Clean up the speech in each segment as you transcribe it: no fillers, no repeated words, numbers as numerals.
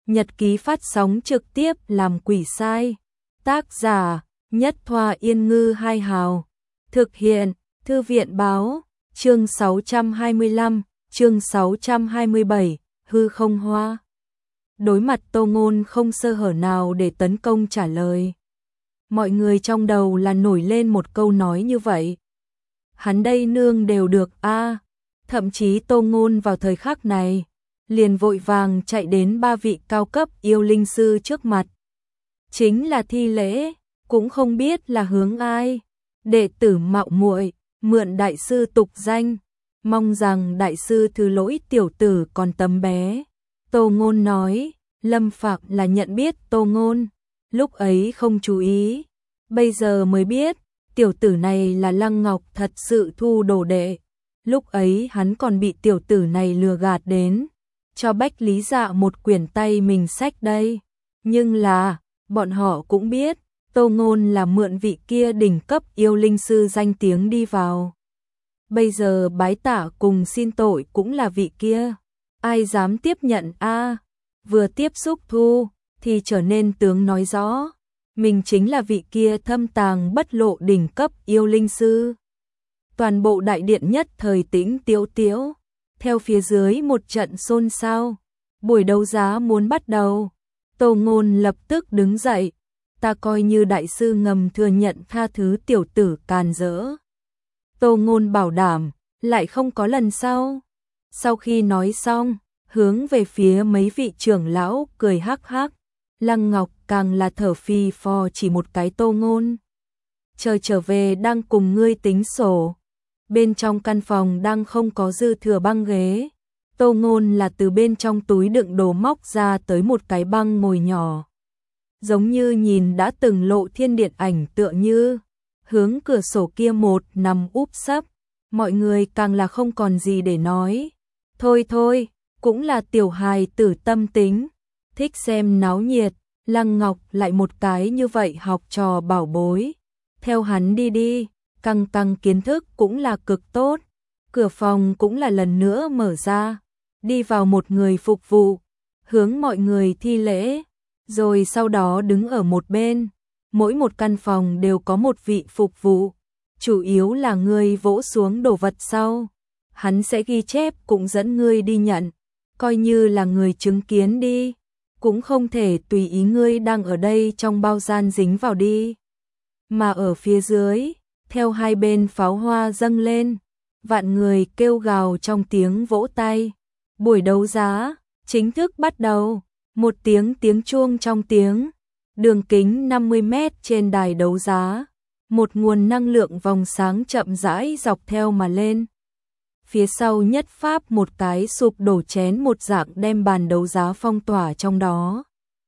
Nhật ký phát sóng trực tiếp làm quỷ sai. Tác giả Nhất Thoa Yên Ngư Hai Hào. Thực hiện Thư viện Báo. Chương 625, chương 627, hư không hoa. Đối mặt Tô Ngôn không sơ hở nào để tấn công trả lời. Mọi người trong đầu là nổi lên một câu nói như vậy. Hắn đây nương đều được a. Thậm chí Tô Ngôn vào thời khắc này liền vội vàng chạy đến ba vị cao cấp yêu linh sư trước mặt. Chính là thi lễ, cũng không biết là hướng ai. Đệ tử mạo muội mượn đại sư tục danh, mong rằng đại sư thứ lỗi tiểu tử còn tấm bé. Tô Ngôn nói, Lâm Phạm là nhận biết Tô Ngôn, lúc ấy không chú ý, bây giờ mới biết, tiểu tử này là Lăng Ngọc thật sự thu đồ đệ. Lúc ấy hắn còn bị tiểu tử này lừa gạt đến, cho Bách Lý Dạ một quyển tay mình xách đây. Nhưng là, bọn họ cũng biết, Tô Ngôn là mượn vị kia đỉnh cấp yêu linh sư danh tiếng đi vào. Bây giờ bái tạ cùng xin tội cũng là vị kia. Ai dám tiếp nhận a? Vừa tiếp xúc thu, thì trở nên tướng nói rõ. Mình chính là vị kia thâm tàng bất lộ đỉnh cấp yêu linh sư. Toàn bộ đại điện nhất thời tĩnh tiếu tiếu. Theo phía dưới một trận xôn xao. Buổi đấu giá muốn bắt đầu. Tô Ngôn lập tức đứng dậy. Ta coi như đại sư ngầm thừa nhận tha thứ tiểu tử càn rỡ. Tô Ngôn bảo đảm, lại không có lần sau. Sau khi nói xong, hướng về phía mấy vị trưởng lão cười hắc hắc. Lăng Ngọc càng là thở phì phò chỉ một cái Tô Ngôn. Trời trở về đang cùng ngươi tính sổ. Bên trong căn phòng đang không có dư thừa băng ghế. Tô Ngôn là từ bên trong túi đựng đồ móc ra tới một cái băng ngồi nhỏ. Giống như nhìn đã từng lộ thiên điện ảnh tựa như. Hướng cửa sổ kia một nằm úp sấp. Mọi người càng là không còn gì để nói. Thôi thôi, cũng là tiểu hài tử tâm tính. Thích xem náo nhiệt, Lăng Ngọc lại một cái như vậy học trò bảo bối. Theo hắn đi đi, căng kiến thức cũng là cực tốt. Cửa phòng cũng là lần nữa mở ra. Đi vào một người phục vụ, hướng mọi người thi lễ. Rồi sau đó đứng ở một bên. Mỗi một căn phòng đều có một vị phục vụ. Chủ yếu là ngươi vỗ xuống đồ vật sau. Hắn sẽ ghi chép cũng dẫn ngươi đi nhận. Coi như là người chứng kiến đi. Cũng không thể tùy ý ngươi đang ở đây trong bao gian dính vào đi. Mà ở phía dưới, theo hai bên pháo hoa dâng lên. Vạn người kêu gào trong tiếng vỗ tay. Buổi đấu giá, chính thức bắt đầu. Một tiếng chuông trong tiếng. Đường kính 50 mét trên đài đấu giá. Một nguồn năng lượng vòng sáng chậm rãi dọc theo mà lên. Phía sau nhất pháp một cái sụp đổ chén một dạng đem bàn đấu giá phong tỏa trong đó.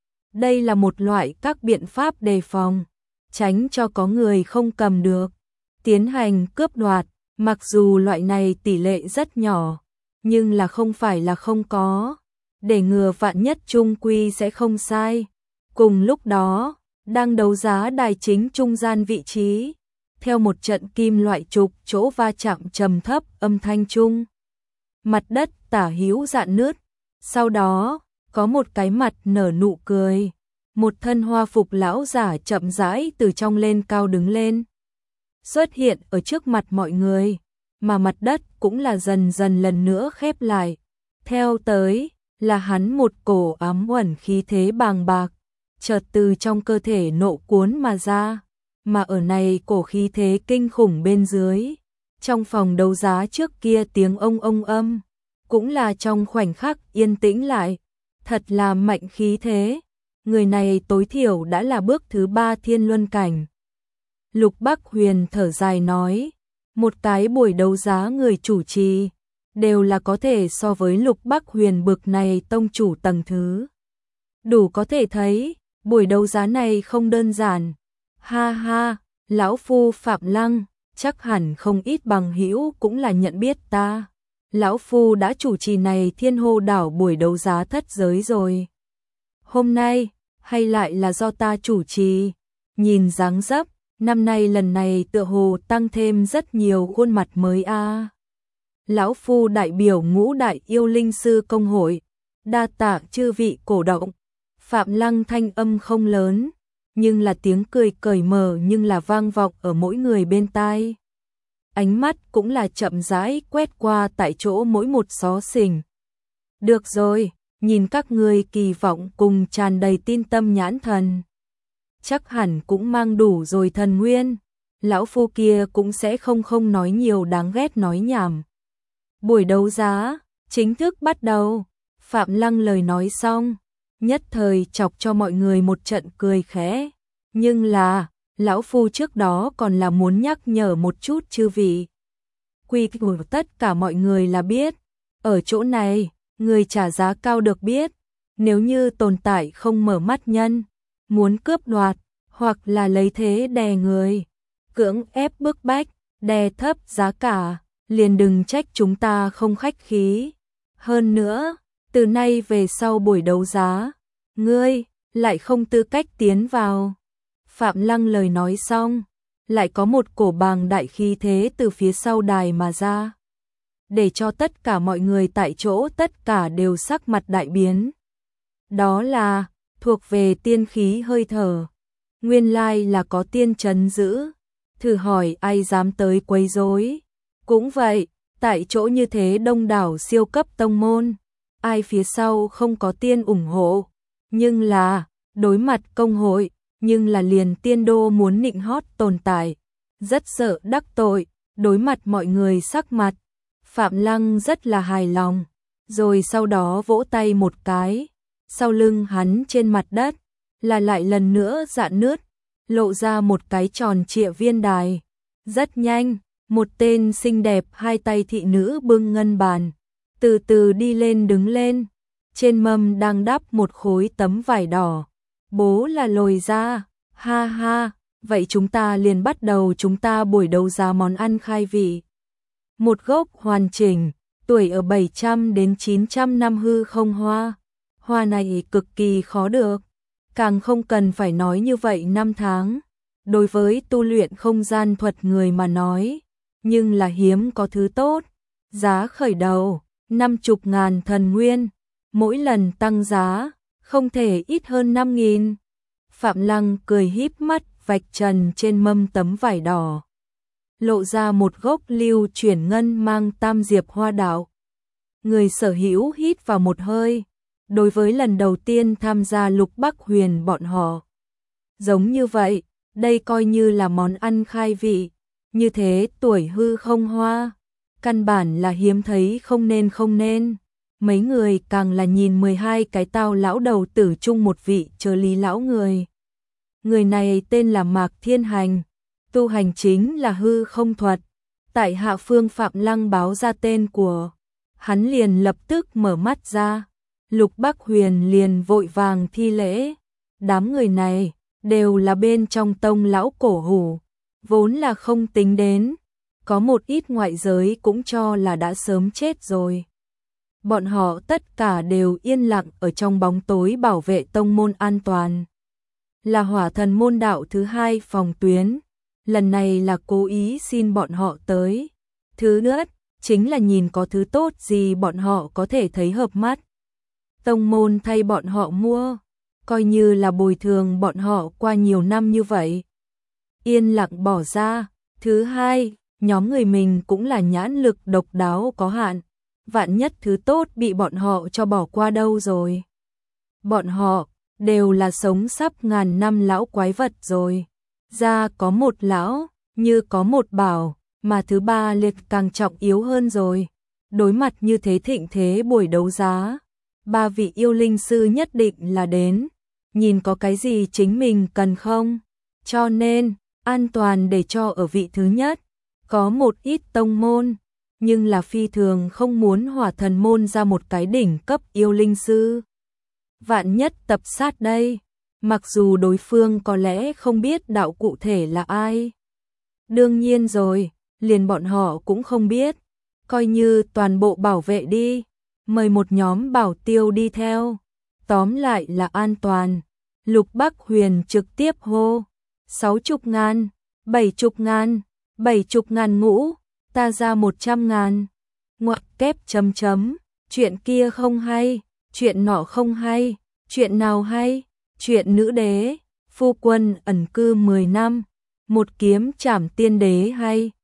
Đây là một loại các biện pháp đề phòng, tránh cho có người không cầm được. Tiến hành cướp đoạt, mặc dù loại này tỷ lệ rất nhỏ, nhưng là không phải là không có. Để ngừa vạn nhất trung quy sẽ không sai. Cùng lúc đó, đang đấu giá đài chính trung gian vị trí. Theo một trận kim loại trục chỗ va chạm trầm thấp âm thanh chung. Mặt đất tả hữu rạn nứt. Sau đó, có một cái mặt nở nụ cười. Một thân hoa phục lão giả chậm rãi từ trong lên cao đứng lên. Xuất hiện ở trước mặt mọi người. Mà mặt đất cũng là dần dần lần nữa khép lại. Theo tới là hắn một cổ ám uẩn khí thế bàng bạc. Chợt từ trong cơ thể nộ cuốn mà ra. Mà ở này cổ khí thế kinh khủng bên dưới. Trong phòng đấu giá trước kia tiếng ông âm. Cũng là trong khoảnh khắc yên tĩnh lại. Thật là mạnh khí thế. Người này tối thiểu đã là bước thứ 3 thiên luân cảnh. Lục Bắc Huyền thở dài nói. Một cái buổi đấu giá người chủ trì. Đều là có thể so với Lục Bắc Huyền bực này tông chủ tầng thứ. Đủ có thể thấy. Buổi đấu giá này không đơn giản. Ha ha, lão phu Phạm Lăng, chắc hẳn không ít bằng hữu cũng là nhận biết ta. Lão phu đã chủ trì này Thiên Hô đảo buổi đấu giá thất giới rồi. Hôm nay, hay lại là do ta chủ trì. Nhìn dáng dấp, năm nay lần này tựa hồ tăng thêm rất nhiều khuôn mặt mới a. Lão phu đại biểu ngũ đại yêu linh sư công hội. Đa tạ chư vị cổ động. Phạm Lăng thanh âm không lớn, nhưng là tiếng cười cởi mở nhưng là vang vọng ở mỗi người bên tai. Ánh mắt cũng là chậm rãi quét qua tại chỗ mỗi một xó xỉnh. Được rồi, nhìn các người kỳ vọng cùng tràn đầy tin tâm nhãn thần. Chắc hẳn cũng mang đủ rồi thần nguyên. Lão phu kia cũng sẽ không nói nhiều đáng ghét nói nhảm. Buổi đấu giá chính thức bắt đầu. Phạm Lăng lời nói xong, nhất thời chọc cho mọi người một trận cười khẽ. Nhưng là, lão phu trước đó còn là muốn nhắc nhở một chút chư vị. Quy của tất cả mọi người là biết. Ở chỗ này, người trả giá cao được biết. Nếu như tồn tại không mở mắt nhân, muốn cướp đoạt, hoặc là lấy thế đè người, cưỡng ép bức bách, đè thấp giá cả, liền đừng trách chúng ta không khách khí. Hơn nữa, từ nay về sau buổi đấu giá, ngươi lại không tư cách tiến vào. Phạm Lăng lời nói xong, lại có một cổ bàng đại khí thế từ phía sau đài mà ra, để cho tất cả mọi người tại chỗ tất cả đều sắc mặt đại biến. Đó là thuộc về tiên khí hơi thở. Nguyên lai là có tiên trấn giữ. Thử hỏi ai dám tới quấy rối. Cũng vậy, tại chỗ như thế đông đảo siêu cấp tông môn, ai phía sau không có tiên ủng hộ. Nhưng là, đối mặt công hội, nhưng là liền tiên đô muốn nịnh hót tồn tại. Rất sợ đắc tội, đối mặt mọi người sắc mặt. Phạm Lăng rất là hài lòng, rồi sau đó vỗ tay một cái. Sau lưng hắn trên mặt đất, là lại lần nữa rạn nứt, lộ ra một cái tròn trịa viên đài. Rất nhanh, một tên xinh đẹp hai tay thị nữ bưng ngân bàn, từ từ đi lên đứng lên. Trên mâm đang đắp một khối tấm vải đỏ. Bố là lồi ra, ha ha, vậy chúng ta liền bắt đầu chúng ta buổi đấu giá món ăn khai vị. Một gốc hoàn chỉnh, tuổi ở 700 đến 900 năm hư không hoa. Hoa này cực kỳ khó được, càng không cần phải nói như vậy năm tháng. Đối với tu luyện không gian thuật người mà nói, nhưng là hiếm có thứ tốt. Giá khởi đầu 50.000 thần nguyên, mỗi lần tăng giá không thể ít hơn 5.000. Phạm Lăng cười híp mắt vạch trần trên mâm tấm vải đỏ, lộ ra một gốc lưu chuyển ngân mang tam diệp hoa đạo. Người sở hữu hít vào một hơi. Đối với lần đầu tiên tham gia Lục Bắc Huyền bọn họ, giống như vậy, đây coi như là món ăn khai vị. Như thế tuổi hư không hoa, căn bản là hiếm thấy không nên. Mấy người càng là nhìn 12 cái tao lão đầu tử chung một vị chờ lý lão người. Người này tên là Mạc Thiên Hành, tu hành chính là hư không thuật. Tại hạ phương Phạm Lăng báo ra tên của hắn liền lập tức mở mắt ra. Lục Bắc Huyền liền vội vàng thi lễ. Đám người này đều là bên trong tông lão cổ hủ, vốn là không tính đến, có một ít ngoại giới cũng cho là đã sớm chết rồi. Bọn họ tất cả đều yên lặng ở trong bóng tối bảo vệ tông môn an toàn. Là hỏa thần môn đạo thứ hai phòng tuyến, lần này là cố ý xin bọn họ tới. Thứ nữa, chính là nhìn có thứ tốt gì bọn họ có thể thấy hợp mắt. Tông môn thay bọn họ mua, coi như là bồi thường bọn họ qua nhiều năm như vậy. Yên lặng bỏ ra. Thứ hai, nhóm người mình cũng là nhãn lực độc đáo có hạn. Vạn nhất thứ tốt bị bọn họ cho bỏ qua đâu rồi. Bọn họ đều là sống sắp ngàn năm lão quái vật rồi. Ra có một lão, như có một bảo, mà thứ ba liệt càng trọng yếu hơn rồi. Đối mặt như thế thịnh thế buổi đấu giá, ba vị yêu linh sư nhất định là đến, nhìn có cái gì chính mình cần không. Cho nên, an toàn để cho ở vị thứ nhất. Có một ít tông môn, nhưng là phi thường không muốn hỏa thần môn ra một cái đỉnh cấp yêu linh sư. Vạn nhất tập sát đây, mặc dù đối phương có lẽ không biết đạo cụ thể là ai. Đương nhiên rồi, liền bọn họ cũng không biết. Coi như toàn bộ bảo vệ đi, mời một nhóm bảo tiêu đi theo. Tóm lại là an toàn. Lục Bắc Huyền trực tiếp hô. 60.000, 70.000, 70.000 ngũ, ta ra 100.000. Ngoặc kép chấm chấm, chuyện kia không hay, chuyện nọ không hay, Chuyện nào hay? Chuyện nữ đế, phu quân ẩn cư 10 năm, một kiếm trảm tiên đế hay?